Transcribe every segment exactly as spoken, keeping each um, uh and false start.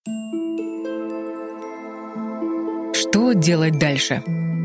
Что делать дальше?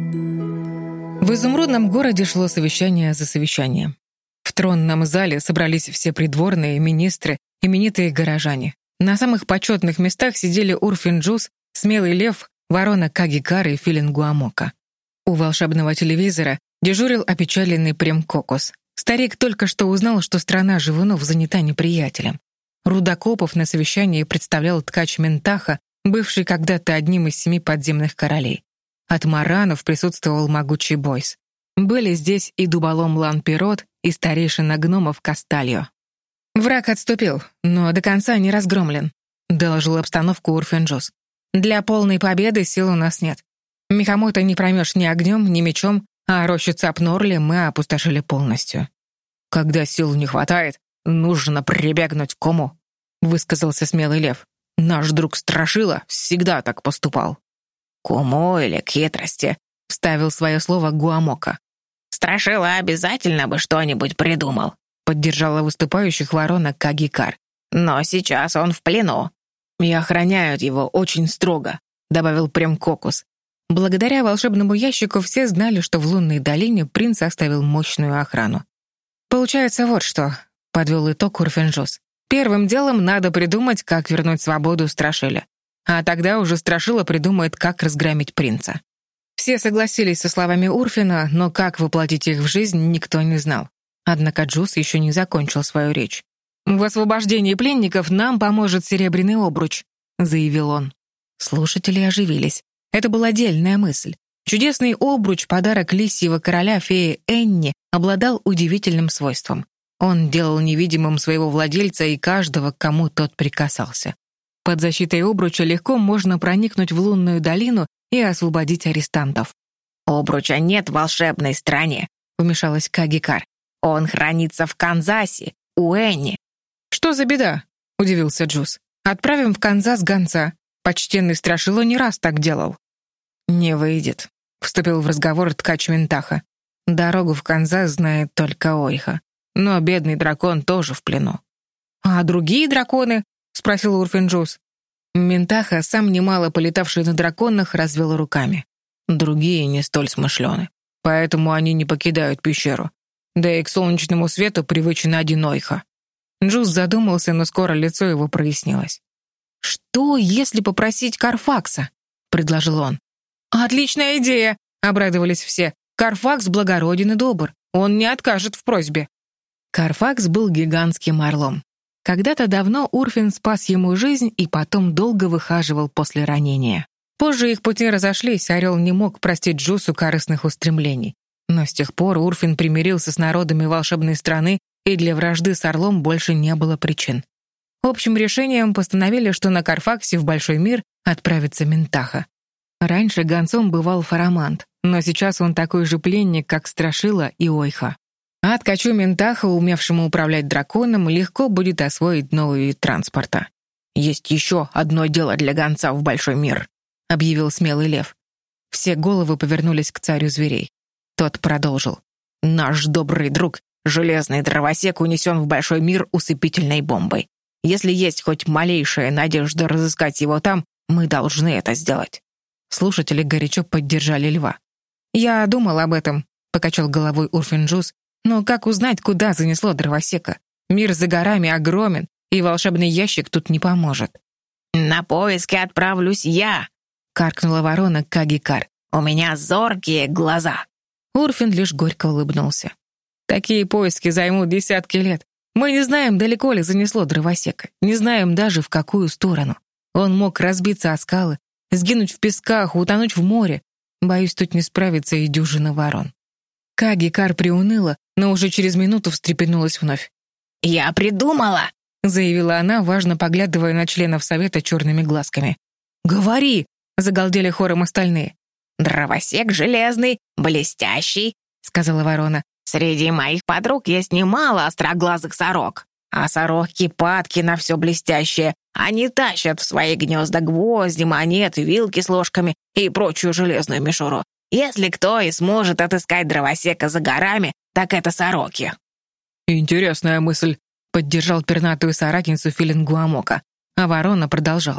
В изумрудном городе шло совещание за совещанием. В тронном зале собрались все придворные, министры, именитые горожане. На самых почетных местах сидели Урфин Джюс, Смелый Лев, Ворона Каги-Кар и Филин Гуамока. У волшебного телевизора дежурил опечаленный Прем Кокос. Старик только что узнал, что страна живунов занята неприятелем. Рудокопов на совещании представлял ткач Ментаха, бывший когда-то одним из семи подземных королей. От маранов присутствовал могучий Бойс. Были здесь и дуболом Лан-Пирот, и старейшина гномов Кастальо. «Враг отступил, но до конца не разгромлен», — доложил обстановку Урфин Джюс. «Для полной победы сил у нас нет. Мехамота не проймешь ни огнем, ни мечом, а рощицу Апнорли мы опустошили полностью». «Когда сил не хватает, нужно прибегнуть к уму», — высказался Смелый Лев. «Наш друг Страшила всегда так поступал». «К уму или к хитрости?» — вставил свое слово Гуамока. «Страшила обязательно бы что-нибудь придумал», — поддержала выступающих Ворона Каги-Кар. «Но сейчас он в плену». «И охраняют его очень строго», — добавил Прем Кокус. Благодаря волшебному ящику все знали, что в лунной долине принц оставил мощную охрану. «Получается вот что», — подвел итог Урфин Джюс. «Первым делом надо придумать, как вернуть свободу Страшиле. А тогда уже Страшила придумает, как разгромить принца». Все согласились со словами Урфина, но как воплотить их в жизнь, никто не знал. Однако Джюс еще не закончил свою речь. «В освобождении пленников нам поможет серебряный обруч», — заявил он. Слушатели оживились. Это была дельная мысль. Чудесный обруч, подарок лисьего короля феи Энни, обладал удивительным свойством. Он делал невидимым своего владельца и каждого, к кому тот прикасался. Под защитой обруча легко можно проникнуть в лунную долину и освободить арестантов. «Обруча нет в волшебной стране», — вмешалась Каги-Кар. «Он хранится в Канзасе, у Энни». «Что за беда?» — удивился Джюс. «Отправим в Канзас гонца. Почтенный Страшила не раз так делал». «Не выйдет», — вступил в разговор ткач Ментаха. «Дорогу в Канзас знает только Ойха. Но бедный дракон тоже в плену». «А другие драконы?» — спросил Урфин Джюс. Ментаха, сам немало полетавший на драконах, развел руками. «Другие не столь смышлены, поэтому они не покидают пещеру. Да и к солнечному свету привычен один Ойха». Джюс задумался, но скоро лицо его прояснилось. «Что, если попросить Карфакса?» — предложил он. «Отличная идея!» — обрадовались все. «Карфакс благороден и добр. Он не откажет в просьбе». Карфакс был гигантским орлом. Когда-то давно Урфин спас ему жизнь и потом долго выхаживал после ранения. Позже их пути разошлись, орел не мог простить Джусу корыстных устремлений. Но с тех пор Урфин примирился с народами волшебной страны, и для вражды с орлом больше не было причин. Общим решением постановили, что на Карфаксе в Большой мир отправится Ментаха. Раньше гонцом бывал Фарамант, но сейчас он такой же пленник, как Страшила и Ойха. А ткачу Ментаха, умевшему управлять драконом, легко будет освоить новый вид транспорта. «Есть еще одно дело для гонца в Большой мир», — объявил Смелый Лев. Все головы повернулись к царю зверей. Тот продолжил. «Наш добрый друг, железный дровосек, унесен в Большой мир усыпительной бомбой. Если есть хоть малейшая надежда разыскать его там, мы должны это сделать». Слушатели горячо поддержали льва. «Я думал об этом», — покачал головой Урфин Джюс. «Но как узнать, куда занесло дровосека? Мир за горами огромен, и волшебный ящик тут не поможет». «На поиски отправлюсь я», — каркнула ворона Каги-Кар. «У меня зоркие глаза». Урфин лишь горько улыбнулся. «Такие поиски займут десятки лет. Мы не знаем, далеко ли занесло дровосека, не знаем даже, в какую сторону. Он мог разбиться о скалы, сгинуть в песках, утонуть в море. Боюсь, тут не справится и дюжина ворон». Каги-Кар приуныла, но уже через минуту встрепенулась вновь. «Я придумала!» — заявила она, важно поглядывая на членов совета черными глазками. «Говори!» — загалдели хором остальные. «Дровосек железный, блестящий», — сказала ворона. «Среди моих подруг есть немало остроглазых сорок. А сороки падки на все блестящее. Они тащат в свои гнезда гвозди, монеты, вилки с ложками и прочую железную мишуру. Если кто и сможет отыскать дровосека за горами, так это сороки». «Интересная мысль», — поддержал пернатую соратницу Филин Гуамока. А ворона продолжала.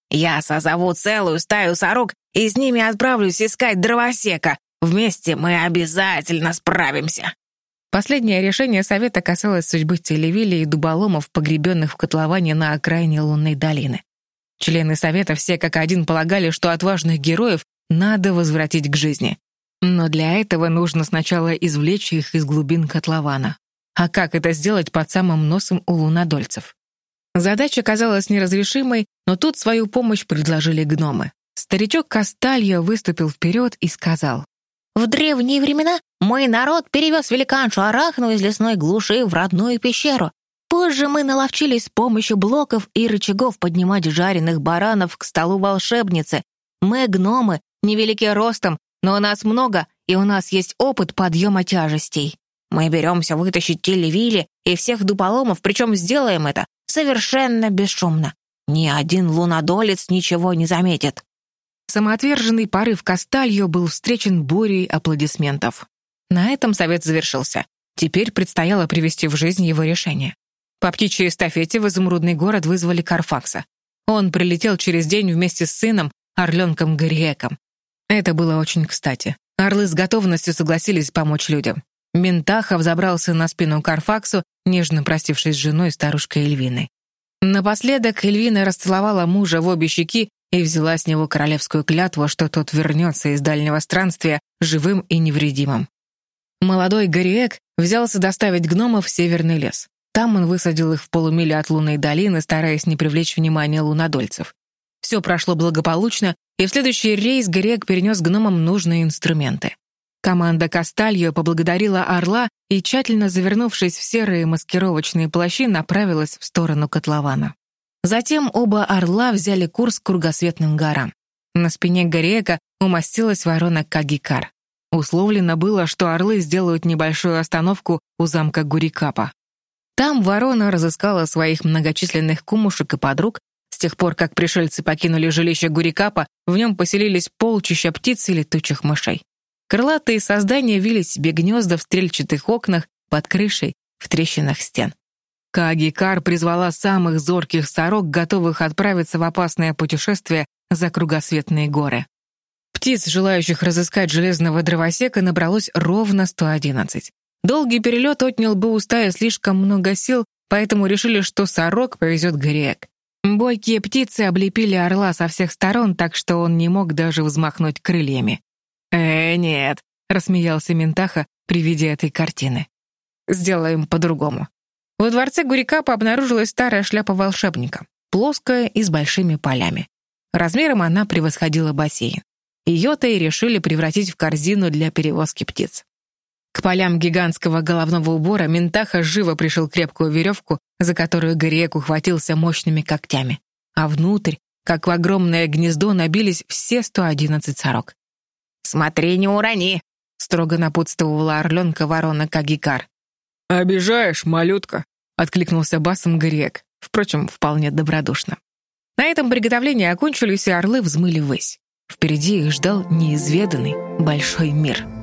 Я созову целую стаю сорок и с ними отправлюсь искать дровосека. Вместе мы обязательно справимся». Последнее решение совета касалось судьбы Телевилли и дуболомов, погребенных в котловане на окраине Лунной долины. Члены совета все как один полагали, что отважных героев надо возвратить к жизни. Но для этого нужно сначала извлечь их из глубин котлована. А как это сделать под самым носом у лунодольцев? Задача казалась неразрешимой, но тут свою помощь предложили гномы. Старичок Кастальо выступил вперед и сказал: «В древние времена мой народ перевез великаншу Арахну из лесной глуши в родную пещеру. Позже мы наловчились с помощью блоков и рычагов поднимать жареных баранов к столу волшебницы. Мы, гномы, невелики ростом, но у нас много, и у нас есть опыт подъема тяжестей. Мы беремся вытащить Телевилли и всех дуполомов, причем сделаем это совершенно бесшумно. Ни один лунодолец ничего не заметит». Самоотверженный порыв Кастальо был встречен бурей аплодисментов. На этом совет завершился. Теперь предстояло привести в жизнь его решение. По птичьей эстафете в изумрудный город вызвали Карфакса. Он прилетел через день вместе с сыном, орленком Гориеком. Это было очень кстати. Орлы с готовностью согласились помочь людям. Ментаха взобрался на спину Карфаксу, нежно простившись с женой, старушкой Эльвиной. Напоследок Эльвина расцеловала мужа в обе щеки и взяла с него королевскую клятву, что тот вернется из дальнего странствия живым и невредимым. Молодой Гориек взялся доставить гномов в северный лес. Там он высадил их в полумиле от Лунной долины, стараясь не привлечь внимания лунодольцев. Все прошло благополучно, и в следующий рейс Гориек перенес гномам нужные инструменты. Команда Кастальо поблагодарила орла и, тщательно завернувшись в серые маскировочные плащи, направилась в сторону котлована. Затем оба орла взяли курс к кругосветным горам. На спине Гориека умостилась ворона Кагикар. Условлено было, что орлы сделают небольшую остановку у замка Гурикапа. Там ворона разыскала своих многочисленных кумушек и подруг. С тех пор, как пришельцы покинули жилище Гурикапа, в нем поселились полчища птиц и летучих мышей. Крылатые создания вили себе гнезда в стрельчатых окнах, под крышей, в трещинах стен. Кагикар призвала самых зорких сорок, готовых отправиться в опасное путешествие за кругосветные горы. Птиц, желающих разыскать железного дровосека, набралось ровно сто одиннадцать. Долгий перелет отнял бы у стаи слишком много сил, поэтому решили, что сорок повезет Гориек. Бойкие птицы облепили орла со всех сторон, так что он не мог даже взмахнуть крыльями. «Э, нет», — рассмеялся Ментаха при виде этой картины. «Сделаем по-другому». Во дворце Гурикапа обнаружилась старая шляпа волшебника, плоская и с большими полями. Размером она превосходила бассейн. Ее-то и решили превратить в корзину для перевозки птиц. К полям гигантского головного убора Ментаха живо пришил крепкую веревку, за которую Гориек ухватился мощными когтями. А внутрь, как в огромное гнездо, набились все сто одиннадцать сорок. «Смотри, не урони!» — строго напутствовала орленка ворона Кагикар. «Обижаешь, малютка!» — откликнулся басом Гориек, впрочем, вполне добродушно. На этом приготовления окончились, и орлы взмыли ввысь. Впереди их ждал неизведанный большой мир.